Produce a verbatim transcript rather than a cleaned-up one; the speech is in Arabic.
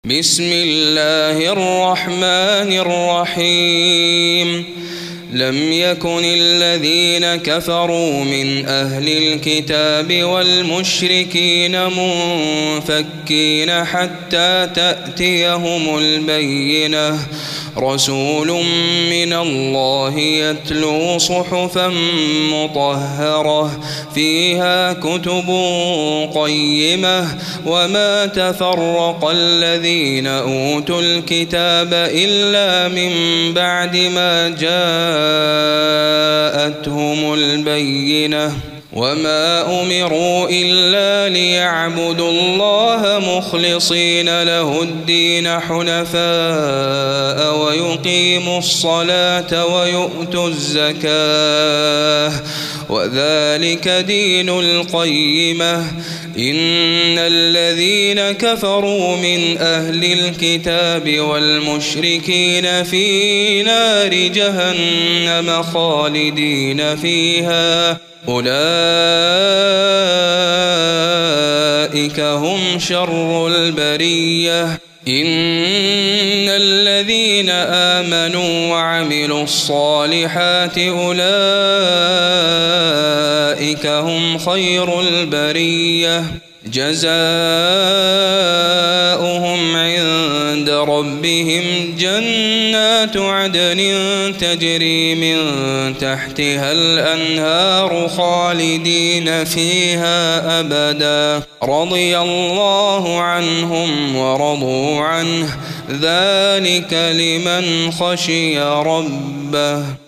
بسم الله الرحمن الرحيم لم يكن الذين كفروا من أهل الكتاب والمشركين منفكين حتى تأتيهم البينة رسول من الله يتلو صحفا مطهرة فيها كتب قيمة وما تفرق الذين أوتوا الكتاب إلا من بعد ما جاءتهم البينة وما أمروا إلا ليعبدوا الله مخلصين له الدين حنفاء ويقيموا الصلاة ويؤتوا الزكاة وذلك دين القيمة إن الذين كفروا من أهل الكتاب والمشركين في نار جهنم خالدين فيها أولئك هم شر البرية إن الذين آمنوا وعملوا الصالحات أولئك هم خير البرية جزاؤهم عند ربهم جنات عدن تجري من تحتها الأنهار خالدين فيها أبدا رضي الله عنهم ورضوا عنه ذلك لمن خشي ربه.